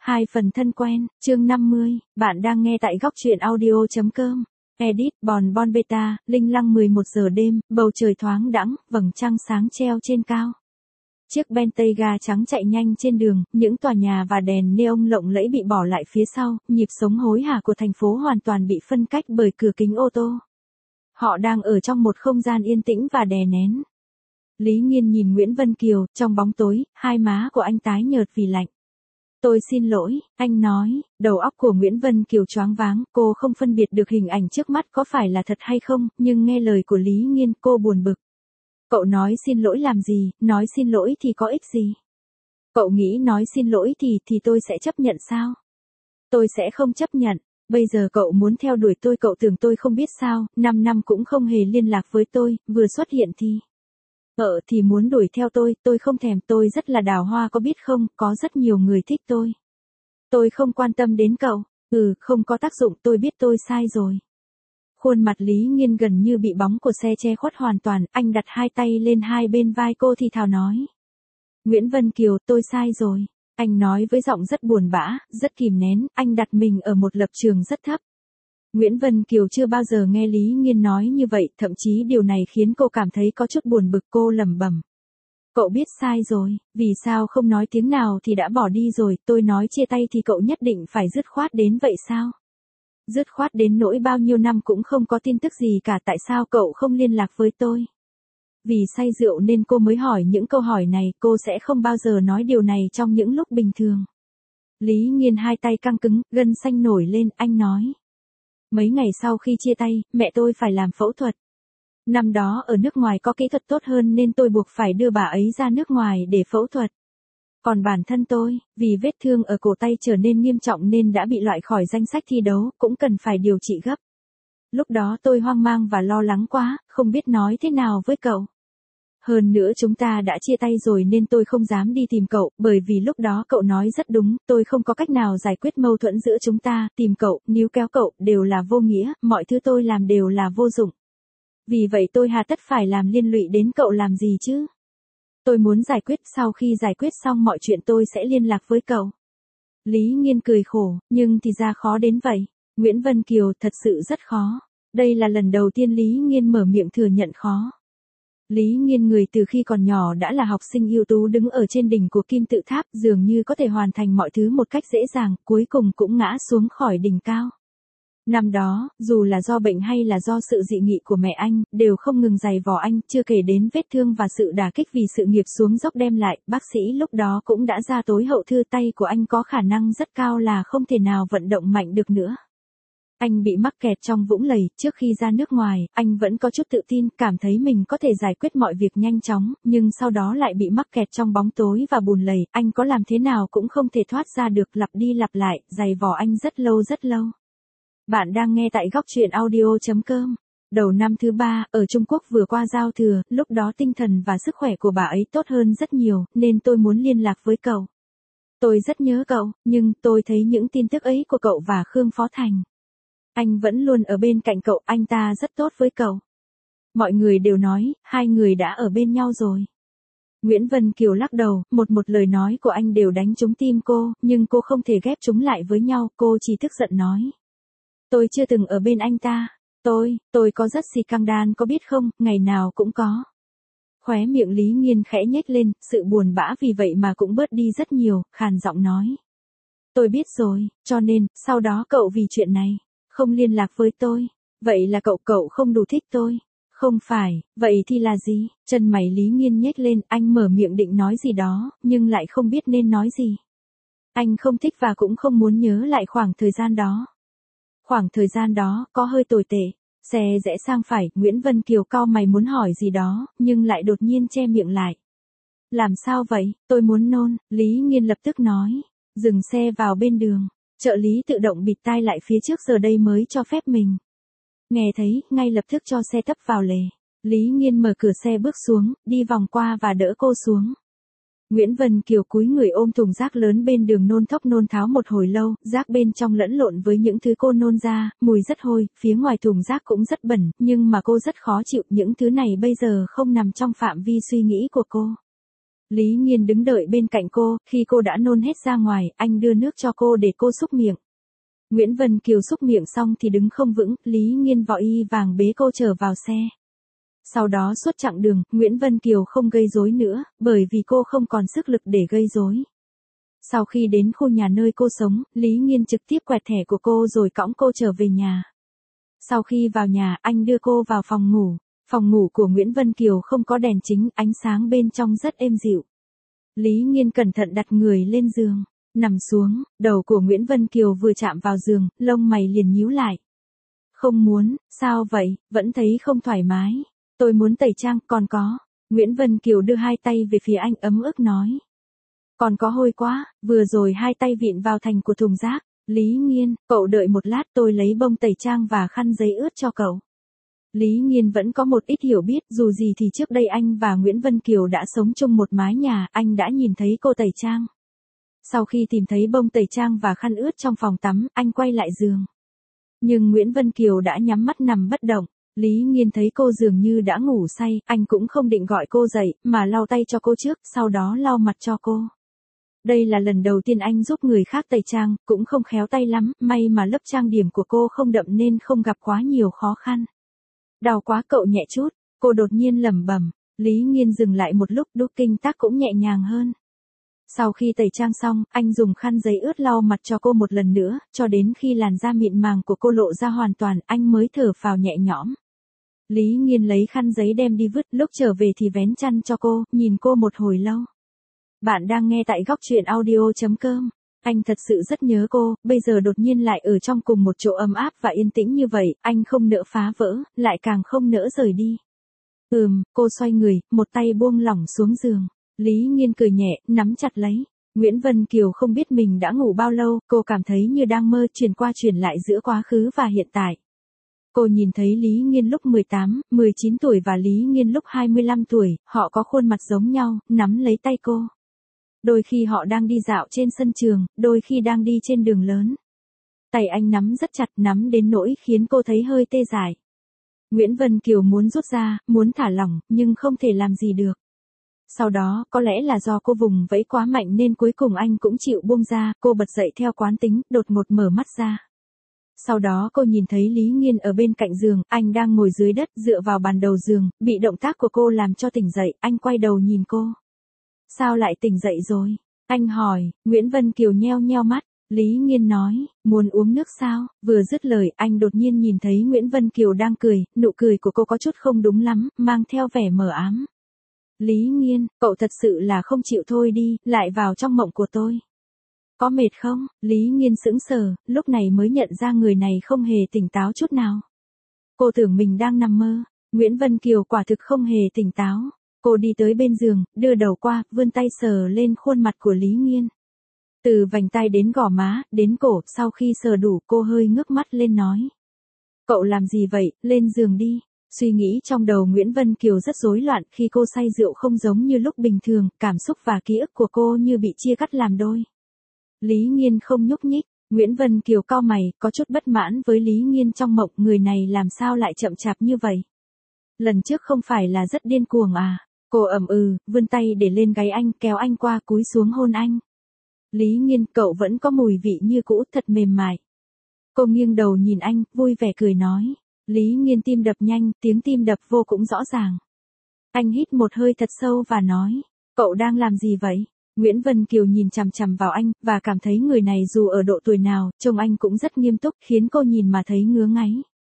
Hai phần thân quen, chương 50, bạn đang nghe tại góc truyện audio.com. Edit, Bòn Bon Beta, Linh Lăng 11 giờ đêm, bầu trời thoáng đãng, vầng trăng sáng treo trên cao. Chiếc Bentayga trắng chạy nhanh trên đường, những tòa nhà và đèn neon lộng lẫy bị bỏ lại phía sau, nhịp sống hối hả của thành phố hoàn toàn bị phân cách bởi cửa kính ô tô. Họ đang ở trong một không gian yên tĩnh và đè nén. Lý Nghiên nhìn Nguyễn Vân Kiều, trong bóng tối, hai má của anh tái nhợt vì lạnh. Tôi xin lỗi, anh nói, đầu óc của Nguyễn Vân Kiều choáng váng, cô không phân biệt được hình ảnh trước mắt có phải là thật hay không, nhưng nghe lời của Lý Nghiên cô buồn bực. Cậu nói xin lỗi làm gì, nói xin lỗi thì có ích gì? Cậu nghĩ nói xin lỗi thì tôi sẽ chấp nhận sao? Tôi sẽ không chấp nhận, bây giờ cậu muốn theo đuổi tôi, cậu tưởng tôi không biết sao, 5 năm cũng không hề liên lạc với tôi, vừa xuất hiện thì... thì muốn đuổi theo tôi không thèm, tôi rất là đào hoa có biết không, có rất nhiều người thích tôi. Tôi không quan tâm đến cậu, không có tác dụng, tôi biết tôi sai rồi. Khuôn mặt Lý Nghiên gần như bị bóng của xe che khuất hoàn toàn, anh đặt hai tay lên hai bên vai cô thì thào nói. Nguyễn Vân Kiều, tôi sai rồi. Anh nói với giọng rất buồn bã, rất kìm nén, anh đặt mình ở một lập trường rất thấp. Nguyễn Vân Kiều chưa bao giờ nghe Lý Nghiên nói như vậy, thậm chí điều này khiến cô cảm thấy có chút buồn bực, cô lẩm bẩm. Cậu biết sai rồi, vì sao không nói tiếng nào thì đã bỏ đi rồi, tôi nói chia tay thì cậu nhất định phải dứt khoát đến vậy sao? Dứt khoát đến nỗi bao nhiêu năm cũng không có tin tức gì cả, tại sao cậu không liên lạc với tôi? Vì say rượu nên cô mới hỏi những câu hỏi này, cô sẽ không bao giờ nói điều này trong những lúc bình thường. Lý Nghiên hai tay căng cứng, gân xanh nổi lên, anh nói. Mấy ngày sau khi chia tay, mẹ tôi phải làm phẫu thuật. Năm đó ở nước ngoài có kỹ thuật tốt hơn nên tôi buộc phải đưa bà ấy ra nước ngoài để phẫu thuật. Còn bản thân tôi, vì vết thương ở cổ tay trở nên nghiêm trọng nên đã bị loại khỏi danh sách thi đấu, cũng cần phải điều trị gấp. Lúc đó tôi hoang mang và lo lắng quá, không biết nói thế nào với cậu. Hơn nữa chúng ta đã chia tay rồi nên tôi không dám đi tìm cậu, bởi vì lúc đó cậu nói rất đúng, tôi không có cách nào giải quyết mâu thuẫn giữa chúng ta, tìm cậu, níu kéo cậu, đều là vô nghĩa, mọi thứ tôi làm đều là vô dụng. Vì vậy tôi hà tất phải làm liên lụy đến cậu làm gì chứ? Tôi muốn giải quyết, sau khi giải quyết xong mọi chuyện tôi sẽ liên lạc với cậu. Lý Nghiên cười khổ, nhưng thì ra khó đến vậy. Nguyễn Vân Kiều, thật sự rất khó. Đây là lần đầu tiên Lý Nghiên mở miệng thừa nhận khó. Lý Nghiên người từ khi còn nhỏ đã là học sinh ưu tú đứng ở trên đỉnh của kim tự tháp, dường như có thể hoàn thành mọi thứ một cách dễ dàng, cuối cùng cũng ngã xuống khỏi đỉnh cao. Năm đó, dù là do bệnh hay là do sự dị nghị của mẹ anh, đều không ngừng giày vò anh, chưa kể đến vết thương và sự đả kích vì sự nghiệp xuống dốc đem lại, bác sĩ lúc đó cũng đã ra tối hậu thư, tay của anh có khả năng rất cao là không thể nào vận động mạnh được nữa. Anh bị mắc kẹt trong vũng lầy, trước khi ra nước ngoài, anh vẫn có chút tự tin, cảm thấy mình có thể giải quyết mọi việc nhanh chóng, nhưng sau đó lại bị mắc kẹt trong bóng tối và bùn lầy, anh có làm thế nào cũng không thể thoát ra được, lặp đi lặp lại, giày vò anh rất lâu rất lâu. Bạn đang nghe tại góc truyện audio.com. Đầu năm thứ 3, ở Trung Quốc vừa qua giao thừa, lúc đó tinh thần và sức khỏe của bà ấy tốt hơn rất nhiều, nên tôi muốn liên lạc với cậu. Tôi rất nhớ cậu, nhưng tôi thấy những tin tức ấy của cậu và Khương Phó Thành. Anh vẫn luôn ở bên cạnh cậu, anh ta rất tốt với cậu. Mọi người đều nói, hai người đã ở bên nhau rồi. Nguyễn Vân Kiều lắc đầu, một lời nói của anh đều đánh trúng tim cô, nhưng cô không thể ghép chúng lại với nhau, cô chỉ tức giận nói. Tôi chưa từng ở bên anh ta. Tôi có rất xì căng đan có biết không, ngày nào cũng có. Khóe miệng Lý Nghiên khẽ nhếch lên, sự buồn bã vì vậy mà cũng bớt đi rất nhiều, khàn giọng nói. Tôi biết rồi, cho nên, sau đó cậu vì chuyện này, không liên lạc với tôi. Vậy là cậu không đủ thích tôi. Không phải, vậy thì là gì? Chân mày Lý Nghiên nhếch lên, anh mở miệng định nói gì đó, nhưng lại không biết nên nói gì. Anh không thích và cũng không muốn nhớ lại khoảng thời gian đó. Khoảng thời gian đó, có hơi tồi tệ. Xe rẽ sang phải, Nguyễn Vân Kiều cau mày muốn hỏi gì đó, nhưng lại đột nhiên che miệng lại. Làm sao vậy, tôi muốn nôn, Lý Nghiên lập tức nói. Dừng xe vào bên đường, trợ lý tự động bịt tai lại phía trước, giờ đây mới cho phép mình. Nghe thấy, ngay lập tức cho xe tấp vào lề. Lý Nghiên mở cửa xe bước xuống, đi vòng qua và đỡ cô xuống. Nguyễn Vân Kiều cúi người ôm thùng rác lớn bên đường nôn thốc nôn tháo một hồi lâu, rác bên trong lẫn lộn với những thứ cô nôn ra, mùi rất hôi, phía ngoài thùng rác cũng rất bẩn, nhưng mà cô rất khó chịu, những thứ này bây giờ không nằm trong phạm vi suy nghĩ của cô. Lý Nghiên đứng đợi bên cạnh cô, khi cô đã nôn hết ra ngoài, anh đưa nước cho cô để cô súc miệng. Nguyễn Vân Kiều súc miệng xong thì đứng không vững, Lý Nghiên vội y vàng bế cô trở vào xe. Sau đó suốt chặng đường, Nguyễn Vân Kiều không gây rối nữa, bởi vì cô không còn sức lực để gây rối. Sau khi đến khu nhà nơi cô sống, Lý Nghiên trực tiếp quẹt thẻ của cô rồi cõng cô trở về nhà. Sau khi vào nhà, anh đưa cô vào phòng ngủ. Phòng ngủ của Nguyễn Vân Kiều không có đèn chính, ánh sáng bên trong rất êm dịu. Lý Nghiên cẩn thận đặt người lên giường, nằm xuống, đầu của Nguyễn Vân Kiều vừa chạm vào giường, lông mày liền nhíu lại. Không muốn, sao vậy, vẫn thấy không thoải mái. Tôi muốn tẩy trang, còn có. Nguyễn Vân Kiều đưa hai tay về phía anh ấm ức nói. Còn có hôi quá, vừa rồi hai tay vịn vào thành của thùng rác. Lý Nghiên, cậu đợi một lát tôi lấy bông tẩy trang và khăn giấy ướt cho cậu. Lý Nghiên vẫn có một ít hiểu biết, dù gì thì trước đây anh và Nguyễn Vân Kiều đã sống chung một mái nhà, anh đã nhìn thấy cô tẩy trang. Sau khi tìm thấy bông tẩy trang và khăn ướt trong phòng tắm, anh quay lại giường. Nhưng Nguyễn Vân Kiều đã nhắm mắt nằm bất động. Lý Nghiên thấy cô dường như đã ngủ say, anh cũng không định gọi cô dậy, mà lau tay cho cô trước, sau đó lau mặt cho cô. Đây là lần đầu tiên anh giúp người khác tẩy trang, cũng không khéo tay lắm, may mà lớp trang điểm của cô không đậm nên không gặp quá nhiều khó khăn. Đau quá cậu nhẹ chút, cô đột nhiên lẩm bẩm. Lý Nghiên dừng lại một lúc, đúc kinh tắc cũng nhẹ nhàng hơn. Sau khi tẩy trang xong, anh dùng khăn giấy ướt lau mặt cho cô một lần nữa, cho đến khi làn da mịn màng của cô lộ ra hoàn toàn, anh mới thở phào nhẹ nhõm. Lý Nghiên lấy khăn giấy đem đi vứt, lúc trở về thì vén chăn cho cô, nhìn cô một hồi lâu. Bạn đang nghe tại góc truyện audio.com. Anh thật sự rất nhớ cô, bây giờ đột nhiên lại ở trong cùng một chỗ ấm áp và yên tĩnh như vậy, anh không nỡ phá vỡ, lại càng không nỡ rời đi. Cô xoay người, một tay buông lỏng xuống giường. Lý Nghiên cười nhẹ, nắm chặt lấy. Nguyễn Vân Kiều không biết mình đã ngủ bao lâu, cô cảm thấy như đang mơ, chuyển qua chuyển lại giữa quá khứ và hiện tại. Cô nhìn thấy Lý Nghiên lúc 18, 19 tuổi và Lý Nghiên lúc 25 tuổi, họ có khuôn mặt giống nhau, nắm lấy tay cô. Đôi khi họ đang đi dạo trên sân trường, đôi khi đang đi trên đường lớn. Tay anh nắm rất chặt, nắm đến nỗi khiến cô thấy hơi tê dại. Nguyễn Vân Kiều muốn rút ra, muốn thả lỏng, nhưng không thể làm gì được. Sau đó, có lẽ là do cô vùng vẫy quá mạnh nên cuối cùng anh cũng chịu buông ra, cô bật dậy theo quán tính, đột ngột mở mắt ra. Sau đó cô nhìn thấy Lý Nghiên ở bên cạnh giường, anh đang ngồi dưới đất, dựa vào bàn đầu giường, bị động tác của cô làm cho tỉnh dậy, anh quay đầu nhìn cô. Sao lại tỉnh dậy rồi? Anh hỏi. Nguyễn Vân Kiều nheo nheo mắt. Lý Nghiên nói, muốn uống nước sao? Vừa dứt lời, anh đột nhiên nhìn thấy Nguyễn Vân Kiều đang cười, nụ cười của cô có chút không đúng lắm, mang theo vẻ mờ ám. Lý Nghiên, cậu thật sự là không chịu thôi đi, lại vào trong mộng của tôi. Có mệt không? Lý Nghiên sững sờ, lúc này mới nhận ra người này không hề tỉnh táo chút nào. Cô tưởng mình đang nằm mơ. Nguyễn Vân Kiều quả thực không hề tỉnh táo. Cô đi tới bên giường, đưa đầu qua, vươn tay sờ lên khuôn mặt của Lý Nghiên. Từ vành tai đến gò má, đến cổ, sau khi sờ đủ, cô hơi ngước mắt lên nói. Cậu làm gì vậy, lên giường đi. Suy nghĩ trong đầu Nguyễn Vân Kiều rất rối loạn, khi cô say rượu không giống như lúc bình thường, cảm xúc và ký ức của cô như bị chia cắt làm đôi. Lý Nghiên không nhúc nhích, Nguyễn Vân Kiều cau mày, có chút bất mãn với Lý Nghiên trong mộng, người này làm sao lại chậm chạp như vậy. Lần trước không phải là rất điên cuồng à? Cô vươn tay để lên gáy anh, kéo anh qua, cúi xuống hôn anh. Lý Nghiên, cậu vẫn có mùi vị như cũ, thật mềm mại. Cô nghiêng đầu nhìn anh, vui vẻ cười nói. Lý Nghiên tim đập nhanh, tiếng tim đập vô cũng rõ ràng. Anh hít một hơi thật sâu và nói, cậu đang làm gì vậy? Nguyễn Vân Kiều nhìn chằm chằm vào anh, và cảm thấy người này dù ở độ tuổi nào, trông anh cũng rất nghiêm túc, khiến cô nhìn mà thấy ngứa ngáy.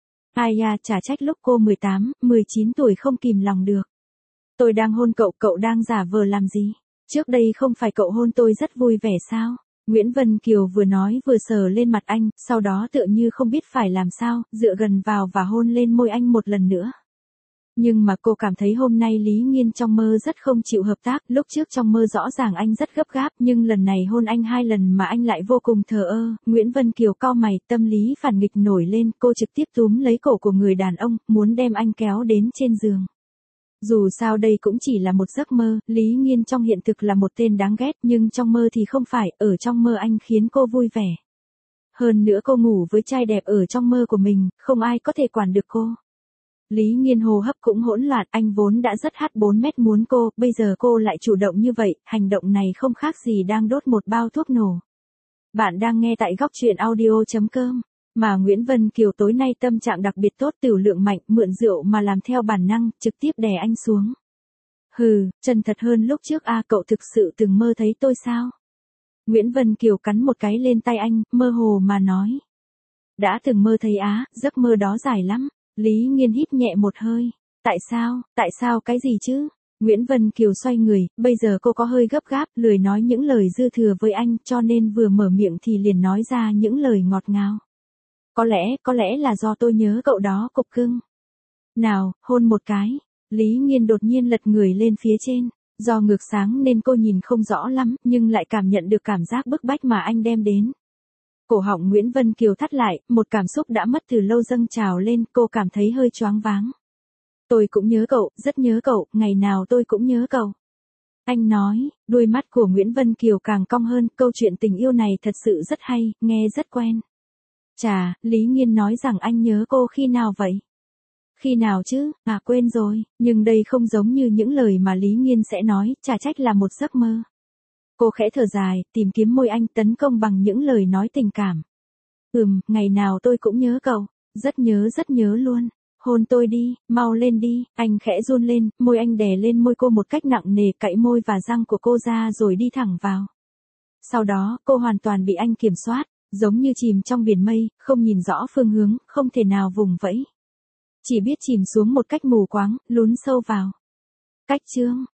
Ai da, chả trách lúc cô 18, 19 tuổi không kìm lòng được. Tôi đang hôn cậu, cậu đang giả vờ làm gì? Trước đây không phải cậu hôn tôi rất vui vẻ sao? Nguyễn Vân Kiều vừa nói vừa sờ lên mặt anh, sau đó tựa như không biết phải làm sao, dựa gần vào và hôn lên môi anh một lần nữa. Nhưng mà cô cảm thấy hôm nay Lý Nghiên trong mơ rất không chịu hợp tác, lúc trước trong mơ rõ ràng anh rất gấp gáp, nhưng lần này hôn anh 2 lần mà anh lại vô cùng thờ ơ. Nguyễn Vân Kiều cau mày, tâm lý phản nghịch nổi lên, cô trực tiếp túm lấy cổ của người đàn ông, muốn đem anh kéo đến trên giường. Dù sao đây cũng chỉ là một giấc mơ, Lý Nghiên trong hiện thực là một tên đáng ghét, nhưng trong mơ thì không phải, ở trong mơ anh khiến cô vui vẻ. Hơn nữa cô ngủ với trai đẹp ở trong mơ của mình, không ai có thể quản được cô. Lý Nghiên hô hấp cũng hỗn loạn, anh vốn đã rất hắt 4 mét muốn cô, bây giờ cô lại chủ động như vậy, hành động này không khác gì đang đốt một bao thuốc nổ. Bạn đang nghe tại góc truyện audio.com. Mà Nguyễn Vân Kiều tối nay tâm trạng đặc biệt tốt, tửu lượng mạnh, mượn rượu mà làm theo bản năng, trực tiếp đè anh xuống. Hừ, chân thật hơn lúc trước a, cậu thực sự từng mơ thấy tôi sao? Nguyễn Vân Kiều cắn một cái lên tay anh, mơ hồ mà nói. Đã từng mơ thấy á, giấc mơ đó dài lắm. Lý Nghiên hít nhẹ một hơi. Tại sao cái gì chứ? Nguyễn Vân Kiều xoay người, bây giờ cô có hơi gấp gáp, lười nói những lời dư thừa với anh, cho nên vừa mở miệng thì liền nói ra những lời ngọt ngào. Có lẽ là do tôi nhớ cậu đó, cục cưng. Nào, hôn một cái. Lý Nghiên đột nhiên lật người lên phía trên. Do ngược sáng nên cô nhìn không rõ lắm, nhưng lại cảm nhận được cảm giác bức bách mà anh đem đến. Cổ họng Nguyễn Vân Kiều thắt lại, một cảm xúc đã mất từ lâu dâng trào lên, cô cảm thấy hơi choáng váng. Tôi cũng nhớ cậu, rất nhớ cậu, ngày nào tôi cũng nhớ cậu. Anh nói, đuôi mắt của Nguyễn Vân Kiều càng cong hơn, câu chuyện tình yêu này thật sự rất hay, nghe rất quen. Chà, Lý Nghiên nói rằng anh nhớ cô khi nào vậy? Khi nào chứ, à quên rồi, nhưng đây không giống như những lời mà Lý Nghiên sẽ nói, chả trách là một giấc mơ. Cô khẽ thở dài, tìm kiếm môi anh, tấn công bằng những lời nói tình cảm. Ngày nào tôi cũng nhớ cậu, rất nhớ luôn. Hôn tôi đi, mau lên đi, anh khẽ run lên, môi anh đè lên môi cô một cách nặng nề, cạy môi và răng của cô ra rồi đi thẳng vào. Sau đó, cô hoàn toàn bị anh kiểm soát, giống như chìm trong biển mây, không nhìn rõ phương hướng, không thể nào vùng vẫy. Chỉ biết chìm xuống một cách mù quáng, lún sâu vào. Cách chương